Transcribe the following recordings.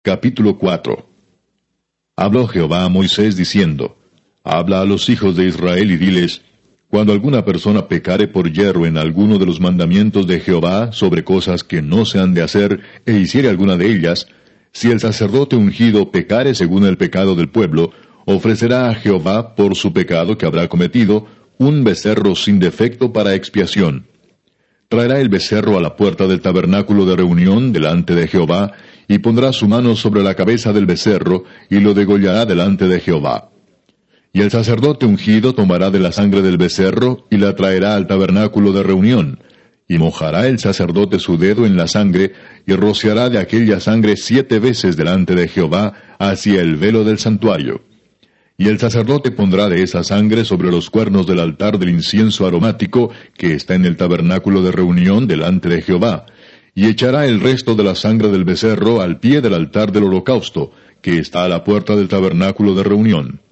Capítulo 4. Habló Jehová a Moisés diciendo, Habla a los hijos de Israel y diles, Cuando alguna persona pecare por yerro en alguno de los mandamientos de Jehová sobre cosas que no se han de hacer, e hiciere alguna de ellas, si el sacerdote ungido pecare según el pecado del pueblo, ofrecerá a Jehová por su pecado que habrá cometido un becerro sin defecto para expiación. Traerá el becerro a la puerta del tabernáculo de reunión delante de Jehová, y pondrá su mano sobre la cabeza del becerro, y lo degollará delante de Jehová. Y el sacerdote ungido tomará de la sangre del becerro, y la traerá al tabernáculo de reunión, y mojará el sacerdote su dedo en la sangre, y rociará de aquella sangre 7 veces delante de Jehová hacia el velo del santuario. Y el sacerdote pondrá de esa sangre sobre los cuernos del altar del incienso aromático que está en el tabernáculo de reunión delante de Jehová, y echará el resto de la sangre del becerro al pie del altar del holocausto, que está a la puerta del tabernáculo de reunión.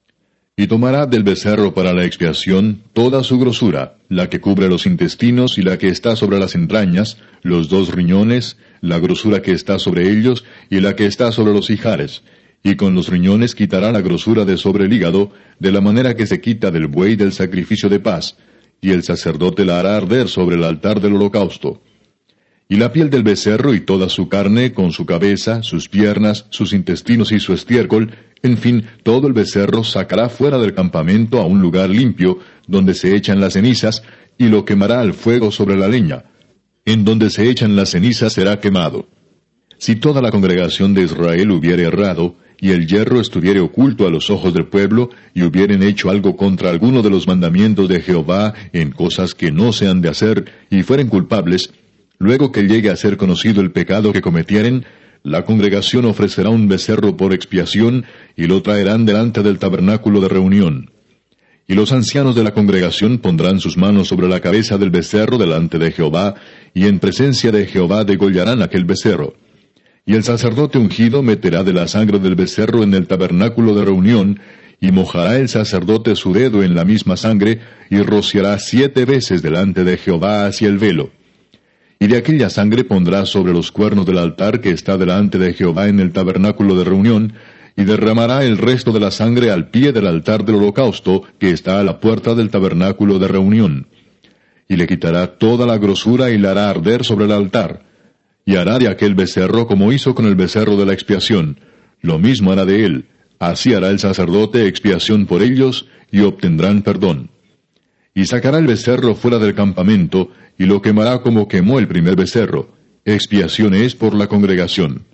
Y tomará del becerro para la expiación toda su grosura, la que cubre los intestinos y la que está sobre las entrañas, los 2 riñones, la grosura que está sobre ellos y la que está sobre los ijares, y con los riñones quitará la grosura de sobre el hígado, de la manera que se quita del buey del sacrificio de paz, y el sacerdote la hará arder sobre el altar del holocausto. Y la piel del becerro y toda su carne, con su cabeza, sus piernas, sus intestinos y su estiércol, en fin, todo el becerro sacará fuera del campamento a un lugar limpio, donde se echan las cenizas, y lo quemará al fuego sobre la leña. En donde se echan las cenizas será quemado. Si toda la congregación de Israel hubiere errado, y el yerro estuviere oculto a los ojos del pueblo, y hubieren hecho algo contra alguno de los mandamientos de Jehová en cosas que no se han de hacer, y fueren culpables, luego que llegue a ser conocido el pecado que cometieren, la congregación ofrecerá un becerro por expiación, y lo traerán delante del tabernáculo de reunión. Y los ancianos de la congregación pondrán sus manos sobre la cabeza del becerro delante de Jehová, y en presencia de Jehová degollarán aquel becerro. Y el sacerdote ungido meterá de la sangre del becerro en el tabernáculo de reunión, y mojará el sacerdote su dedo en la misma sangre, y rociará 7 veces delante de Jehová hacia el velo. Y de aquella sangre pondrá sobre los cuernos del altar que está delante de Jehová en el tabernáculo de reunión, y derramará el resto de la sangre al pie del altar del holocausto que está a la puerta del tabernáculo de reunión. Y le quitará toda la grosura y la hará arder sobre el altar. Y hará de aquel becerro como hizo con el becerro de la expiación. Lo mismo hará de él. Así hará el sacerdote expiación por ellos, y obtendrán perdón. Y sacará el becerro fuera del campamento, y lo quemará como quemó el primer becerro. Expiación es por la congregación.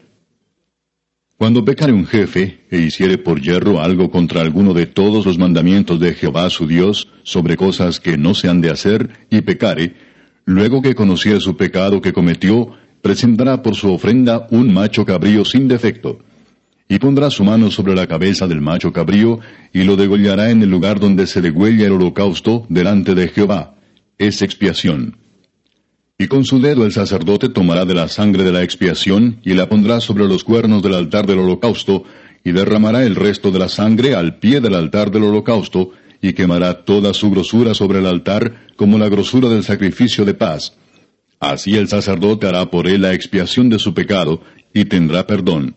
Cuando pecare un jefe, e hiciere por yerro algo contra alguno de todos los mandamientos de Jehová su Dios, sobre cosas que no se han de hacer, y pecare, luego que conociere su pecado que cometió, presentará por su ofrenda un macho cabrío sin defecto. Y pondrá su mano sobre la cabeza del macho cabrío, y lo degollará en el lugar donde se degüella el holocausto, delante de Jehová. Es expiación. Y con su dedo el sacerdote tomará de la sangre de la expiación, y la pondrá sobre los cuernos del altar del holocausto, y derramará el resto de la sangre al pie del altar del holocausto, y quemará toda su grosura sobre el altar, como la grosura del sacrificio de paz. Así el sacerdote hará por él la expiación de su pecado, y tendrá perdón.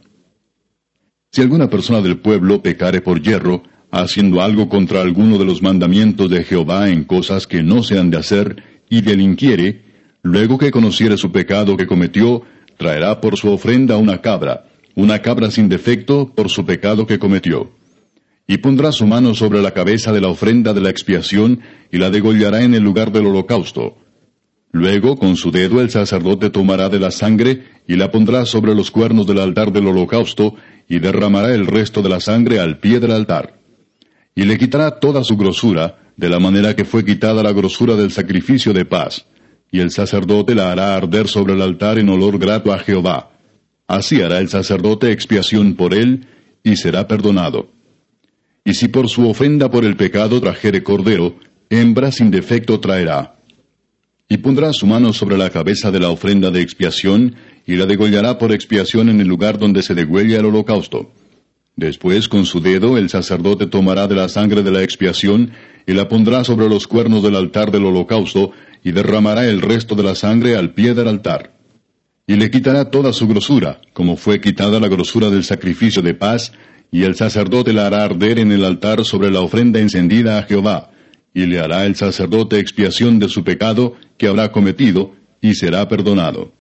Si alguna persona del pueblo pecare por yerro, haciendo algo contra alguno de los mandamientos de Jehová en cosas que no se han de hacer, y delinquiere, luego que conociere su pecado que cometió, traerá por su ofrenda una cabra sin defecto por su pecado que cometió. Y pondrá su mano sobre la cabeza de la ofrenda de la expiación, y la degollará en el lugar del holocausto. Luego, con su dedo el sacerdote tomará de la sangre, y la pondrá sobre los cuernos del altar del holocausto, y derramará el resto de la sangre al pie del altar. Y le quitará toda su grosura, de la manera que fue quitada la grosura del sacrificio de paz, y el sacerdote la hará arder sobre el altar en olor grato a Jehová. Así hará el sacerdote expiación por él, y será perdonado. Y si por su ofrenda por el pecado trajere cordero, hembra sin defecto traerá. Y pondrá su mano sobre la cabeza de la ofrenda de expiación, y la degollará por expiación en el lugar donde se degüella el holocausto. Después, con su dedo, el sacerdote tomará de la sangre de la expiación, y la pondrá sobre los cuernos del altar del holocausto, y derramará el resto de la sangre al pie del altar. y le quitará toda su grosura, como fue quitada la grosura del sacrificio de paz, y el sacerdote la hará arder en el altar sobre la ofrenda encendida a Jehová, y le hará el sacerdote expiación de su pecado que habrá cometido, y será perdonado.